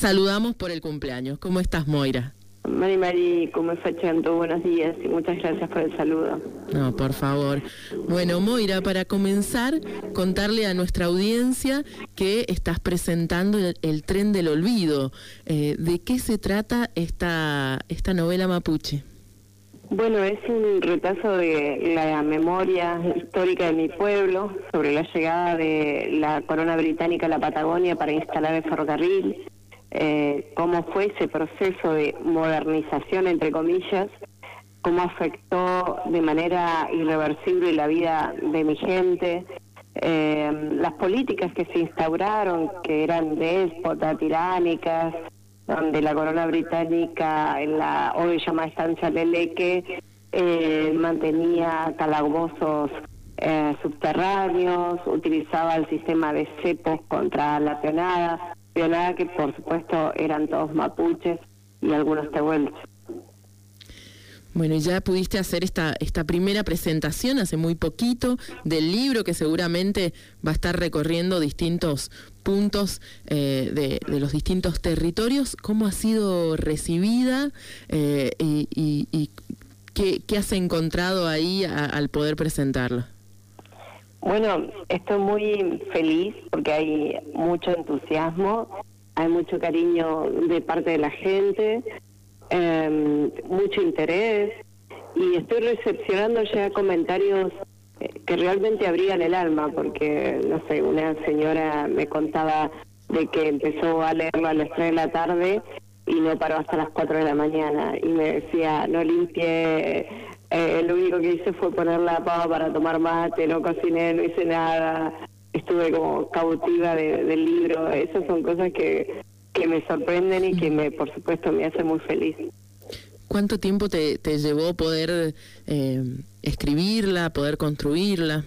saludamos por el cumpleaños. ¿Cómo estás, Moira? Mari, ¿cómo estás, Chanto? Buenos días y muchas gracias por el saludo. No, por favor. Bueno, Moira, para comenzar, contarle a nuestra audiencia que estás presentando el Tren del Olvido. ¿De qué se trata esta novela mapuche? Bueno, es un retazo de la memoria histórica de mi pueblo sobre la llegada de la corona británica a la Patagonia para instalar el ferrocarril, cómo fue ese proceso de modernización, entre comillas, cómo afectó de manera irreversible la vida de mi gente, las políticas que se instauraron, que eran déspotas, tiránicas, donde la corona británica, en la hoy llamada estancia Leleque, mantenía calabozos subterráneos, utilizaba el sistema de cepos contra la peonada que por supuesto eran todos mapuches y algunos tehuelches. Bueno, ya pudiste hacer esta primera presentación hace muy poquito del libro, que seguramente va a estar recorriendo distintos puntos de los distintos territorios. ¿Cómo ha sido recibida y qué has encontrado ahí al poder presentarlo? Bueno, estoy muy feliz porque hay mucho entusiasmo, hay mucho cariño de parte de la gente, mucho interés, y estoy recepcionando ya comentarios que realmente abrigan el alma, porque, no sé, una señora me contaba de que empezó a leerlo a las 3 de la tarde y no paró hasta las 4 de la mañana, y me decía, no limpié, lo único que hice fue poner la pava para tomar mate, no cociné, no hice nada, estuve como cautiva del libro. Esas son cosas que me sorprenden y que por supuesto me hacen muy feliz. ¿Cuánto tiempo te llevó poder escribirla, poder construirla?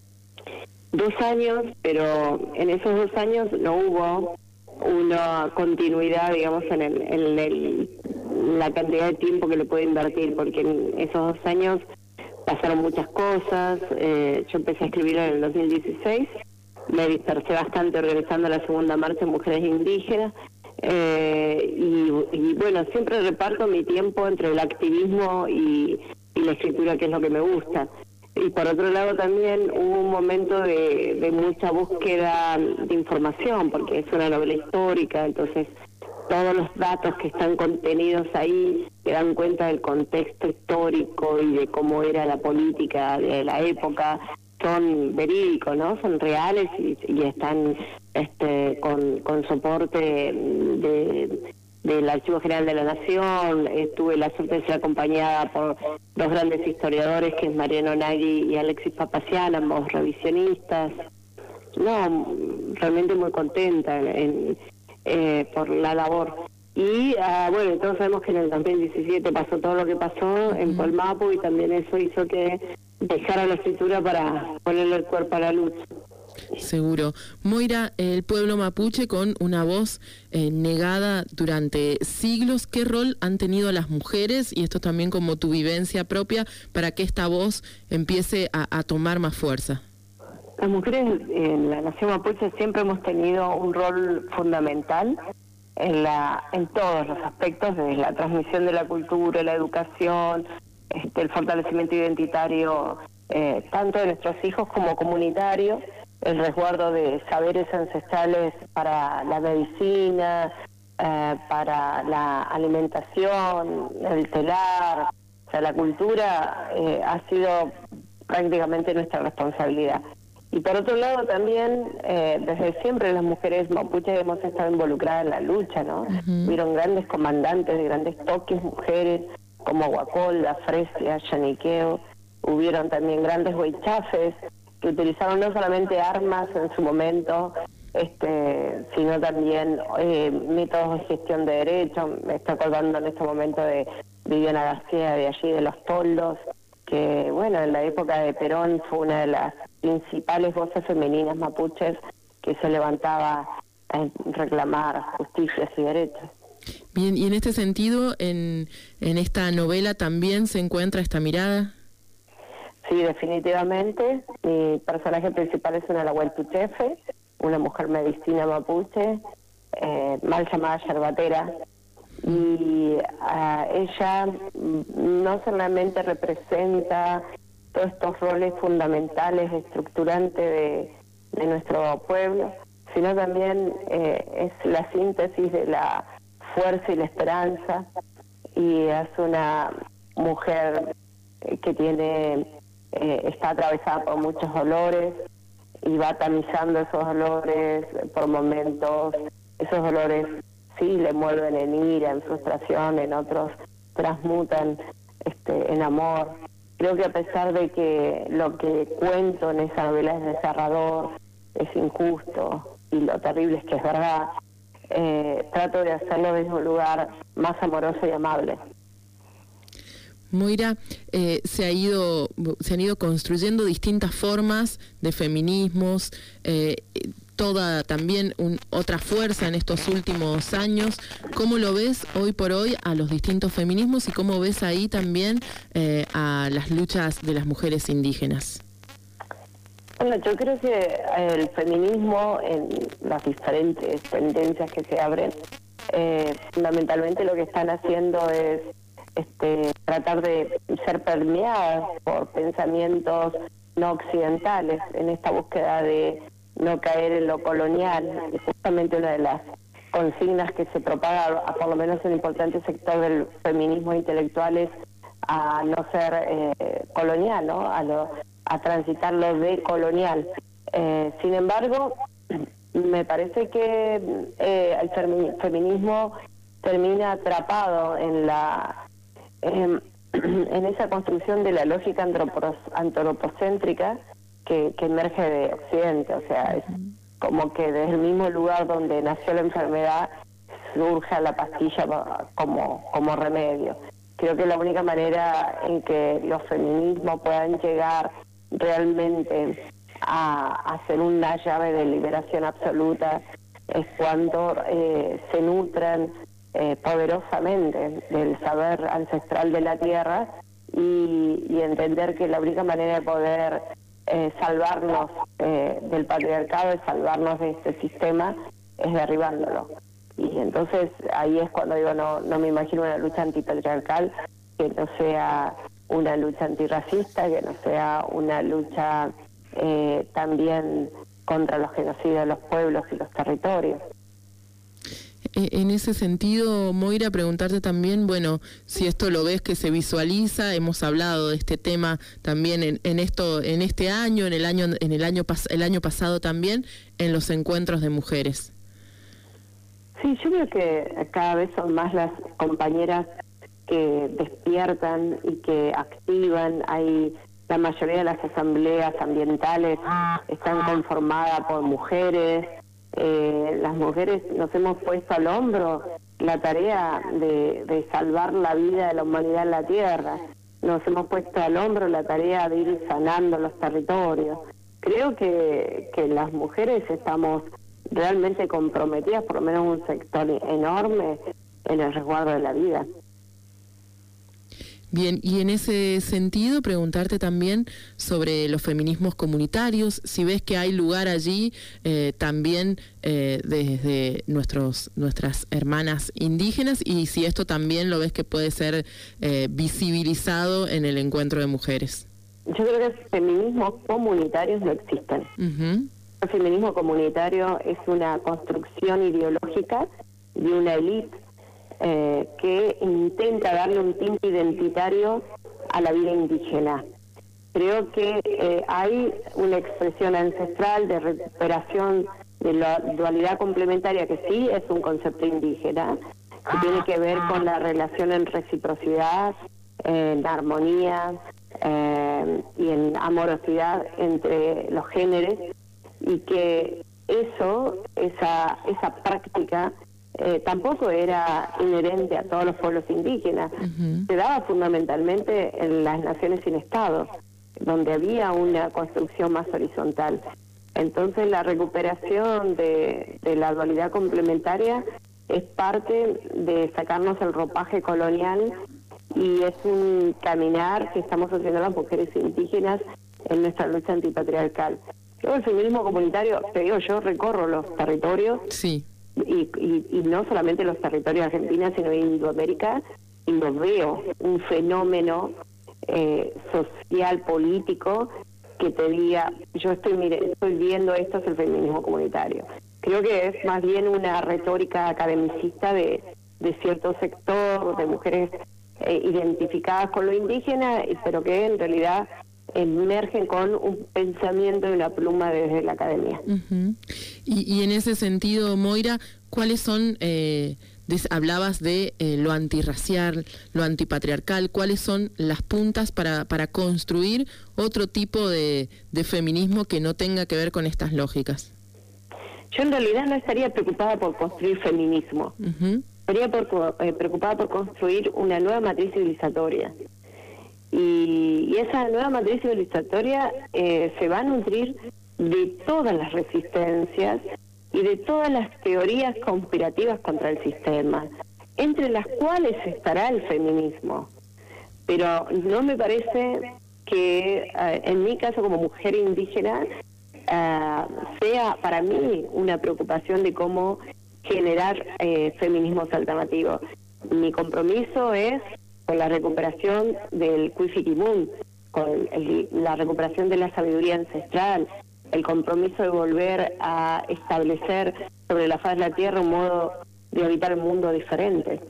2 años, pero en esos 2 años no hubo una continuidad, digamos, en la cantidad de tiempo que le puedo invertir, porque en esos 2 años pasaron muchas cosas. Yo empecé a escribir en el 2016, me dispersé bastante organizando la segunda marcha de mujeres indígenas, y bueno, siempre reparto mi tiempo entre el activismo y la escritura, que es lo que me gusta. Y por otro lado también hubo un momento de mucha búsqueda de información, porque es una novela histórica, entonces todos los datos que están contenidos ahí que dan cuenta del contexto histórico y de cómo era la política de la época son verídicos, ¿no? Son reales y están con soporte del Archivo General de la Nación. Tuve la suerte de ser acompañada por 2 grandes historiadores, que es Mariano Nagui y Alexis Papacián, ambos revisionistas. No, realmente muy contenta por la labor. Y bueno, todos sabemos que en el 2017 pasó todo lo que pasó en Polmapu, y también eso hizo que dejara la escritura para ponerle el cuerpo a la lucha. Seguro. Moira, el pueblo mapuche con una voz negada durante siglos, ¿qué rol han tenido las mujeres? Y esto también como tu vivencia propia, para que esta voz empiece a tomar más fuerza. Las mujeres en la nación mapuche siempre hemos tenido un rol fundamental en todos los aspectos, desde la transmisión de la cultura, la educación, el fortalecimiento identitario, tanto de nuestros hijos como comunitario, el resguardo de saberes ancestrales para la medicina, para la alimentación, el telar. O sea, la cultura ha sido prácticamente nuestra responsabilidad. Y por otro lado también, desde siempre las mujeres mapuches hemos estado involucradas en la lucha, ¿no? Hubieron grandes comandantes de grandes toques, mujeres, como Guacolda, Fresia, Yaniqueo. Hubieron también grandes huaychafes que utilizaron no solamente armas en su momento, sino también métodos de gestión de derechos. Me estoy acordando en este momento de Viviana García, de allí de Los Toldos, que bueno, en la época de Perón fue una de las principales voces femeninas mapuches que se levantaba a reclamar justicias y derechos. Bien, y en este sentido, en esta novela también se encuentra esta mirada. Sí, definitivamente. Mi personaje principal es una Nahuel Tuchefe, una mujer medicina mapuche, mal llamada yerbatera, y ella no solamente representa todos estos roles fundamentales, estructurantes de nuestro pueblo, sino también es la síntesis de la fuerza y la esperanza, y es una mujer que está atravesada por muchos dolores y va tamizando esos dolores por momentos. Esos dolores sí le mueven en ira, en frustración, en otros transmutan en amor. Creo que a pesar de que lo que cuento en esa novela es desgarrador, es injusto y lo terrible es que es verdad, trato de hacerlo desde un lugar más amoroso y amable. Moira, se han ido construyendo distintas formas de feminismos, toda también otra fuerza en estos últimos años. ¿Cómo lo ves hoy por hoy a los distintos feminismos y cómo ves ahí también a las luchas de las mujeres indígenas? Bueno, yo creo que el feminismo en las diferentes tendencias que se abren, fundamentalmente lo que están haciendo es tratar de ser permeadas por pensamientos no occidentales en esta búsqueda de no caer en lo colonial. Es justamente una de las consignas que se propaga, por lo menos en un importante sector del feminismo intelectual, es a no ser colonial, ¿no? A transitar lo decolonial. Sin embargo, me parece que el feminismo termina atrapado en esa construcción de la lógica antropocéntrica que emerge de Occidente. O sea, es como que desde el mismo lugar donde nació la enfermedad surge la pastilla como remedio. Creo que la única manera en que los feminismos puedan llegar realmente a ser una llave de liberación absoluta es cuando se nutran poderosamente del saber ancestral de la tierra y entender que la única manera de poder salvarnos del patriarcado, de salvarnos de este sistema, es derribándolo. Y entonces ahí es cuando digo, no me imagino una lucha antipatriarcal que no sea una lucha antirracista, que no sea una lucha también contra los genocidios de los pueblos y los territorios. En ese sentido, Moira, preguntarte también, bueno, si esto lo ves que se visualiza. Hemos hablado de este tema también en este año, el año pasado también, en los encuentros de mujeres. Sí, yo creo que cada vez son más las compañeras que despiertan y que activan. La mayoría de las asambleas ambientales están conformadas por mujeres. Las mujeres nos hemos puesto al hombro la tarea de salvar la vida de la humanidad en la tierra. Nos hemos puesto al hombro la tarea de ir sanando los territorios. Creo que las mujeres estamos realmente comprometidas, por lo menos un sector enorme, en el resguardo de la vida. Bien, y en ese sentido preguntarte también sobre los feminismos comunitarios, si ves que hay lugar allí también desde nuestras hermanas indígenas, y si esto también lo ves que puede ser visibilizado en el encuentro de mujeres. Yo creo que feminismos comunitarios no existen. El feminismo comunitario es una construcción ideológica de una élite que intenta darle un tinte identitario a la vida indígena. Creo que hay una expresión ancestral de recuperación de la dualidad complementaria, que sí es un concepto indígena, que tiene que ver con la relación en reciprocidad, en armonía y en amorosidad entre los géneros, y que esa práctica tampoco era inherente a todos los pueblos indígenas. Se daba fundamentalmente en las naciones sin Estado, donde había una construcción más horizontal. Entonces la recuperación de la dualidad complementaria es parte de sacarnos el ropaje colonial, y es un caminar que estamos haciendo las mujeres indígenas en nuestra lucha antipatriarcal. Luego el feminismo comunitario, te digo, yo recorro los territorios. Sí. y no solamente en los territorios de Argentina, sino en Iberoamérica, y lo veo, un fenómeno social, político, que te diga, yo estoy viendo esto, es el feminismo comunitario. Creo que es más bien una retórica academicista de cierto sector, de mujeres identificadas con lo indígena, pero que en realidad emergen con un pensamiento y una pluma desde la academia. Uh-huh. Y en ese sentido, Moira, ¿cuáles son, hablabas de lo antirracial, lo antipatriarcal, cuáles son las puntas para construir otro tipo de feminismo que no tenga que ver con estas lógicas? Yo en realidad no estaría preocupada por construir feminismo, uh-huh. estaría preocupada por construir una nueva matriz civilizatoria. Y esa nueva matriz civilizatoria se va a nutrir de todas las resistencias y de todas las teorías conspirativas contra el sistema, entre las cuales estará el feminismo. Pero no me parece que, en mi caso como mujer indígena, sea para mí una preocupación de cómo generar feminismos alternativos. Mi compromiso es con la recuperación del Cuifiquimun, con la recuperación de la sabiduría ancestral, el compromiso de volver a establecer sobre la faz de la tierra un modo de habitar el mundo diferente.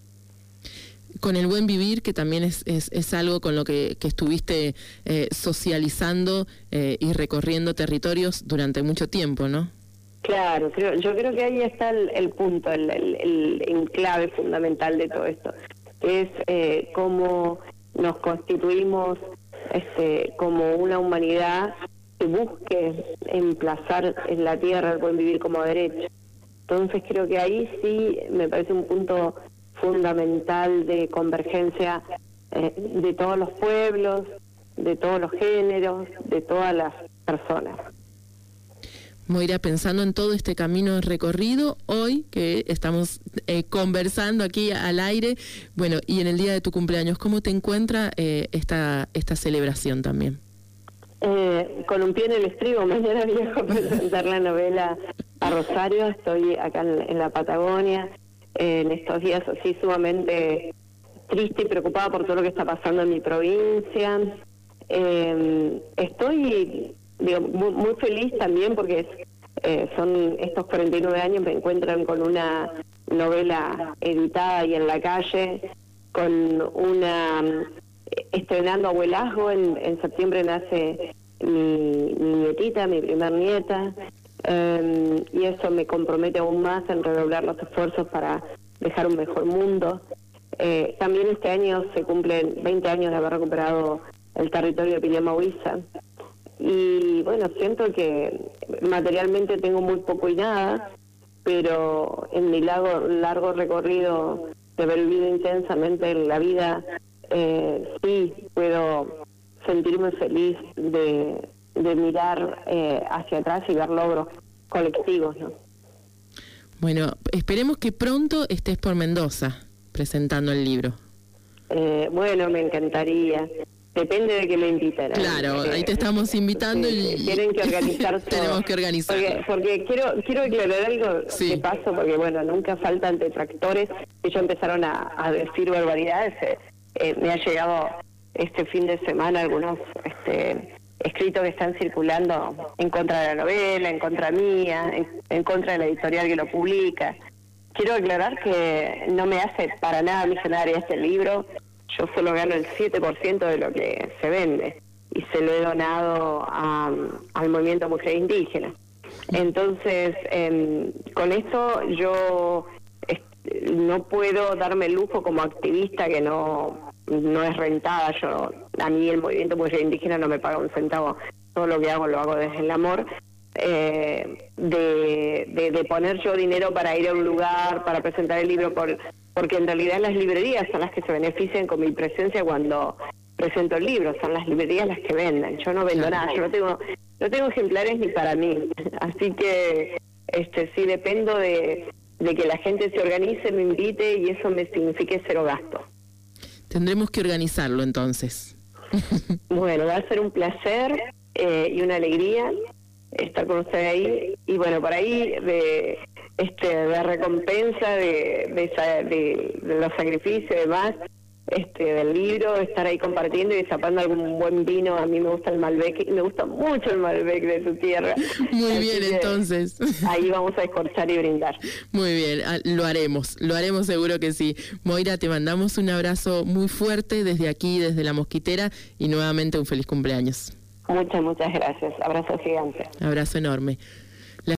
Con el buen vivir, que también es algo con lo que estuviste socializando y recorriendo territorios durante mucho tiempo, ¿no? Claro, yo creo que ahí está el punto, el enclave fundamental de todo esto. Es cómo nos constituimos como una humanidad que busque emplazar en la tierra el buen vivir como derecho. Entonces creo que ahí sí me parece un punto fundamental de convergencia de todos los pueblos, de todos los géneros, de todas las personas. Moira, pensando en todo este camino recorrido, hoy que estamos conversando aquí al aire, bueno, y en el día de tu cumpleaños, ¿cómo te encuentra esta celebración también? Con un pie en el estribo, mañana viajo a presentar la novela a Rosario, estoy acá en la Patagonia, en estos días así sumamente triste y preocupada por todo lo que está pasando en mi provincia. Estoy muy feliz también porque son estos 49 años, me encuentran con una novela editada y en la calle, con estrenando Abuelazgo, en septiembre nace mi nietita, mi primer nieta, y eso me compromete aún más en redoblar los esfuerzos para dejar un mejor mundo. También este año se cumplen 20 años de haber recuperado el territorio de Pilhamahue. Y bueno, siento que materialmente tengo muy poco y nada, pero en mi largo recorrido de haber vivido intensamente en la vida, sí puedo sentirme feliz de mirar hacia atrás y ver logros colectivos, ¿no? Bueno, esperemos que pronto estés por Mendoza presentando el libro. Bueno, me encantaría. Depende de que me inviten. Claro, ahí te estamos invitando y tienen que organizar todo. Tenemos que organizar. Porque quiero aclarar algo que pasó, porque bueno, nunca faltan detractores. Ellos empezaron a decir barbaridades. Me ha llegado este fin de semana algunos escritos que están circulando en contra de la novela, en contra mía, en contra de la editorial que lo publica. Quiero aclarar que no me hace para nada millonaria este libro. Yo solo gano el 7% de lo que se vende y se lo he donado al movimiento Mujer Indígena. Entonces, con esto yo no puedo darme el lujo como activista que no es rentada. A mí el movimiento Mujer Indígena no me paga un centavo. Todo lo que hago lo hago desde el amor. De poner yo dinero para ir a un lugar, para presentar el libro, porque en realidad las librerías son las que se benefician con mi presencia cuando presento el libro, son las librerías las que venden. Yo no vendo nada, yo no tengo ejemplares ni para mí, así que sí dependo de que la gente se organice, me invite y eso me signifique cero gasto. Tendremos que organizarlo entonces. Bueno, va a ser un placer y una alegría estar con usted ahí, y bueno, por ahí de recompensa de los sacrificios y demás, del libro, estar ahí compartiendo y destapando algún buen vino. A mí me gusta el Malbec y me gusta mucho el Malbec de tu tierra. Muy bien, entonces. Ahí vamos a escorchar y brindar. Muy bien, lo haremos seguro que sí. Moira, te mandamos un abrazo muy fuerte desde aquí, desde La Mosquitera, y nuevamente un feliz cumpleaños. Muchas gracias. Abrazo gigante. Abrazo enorme.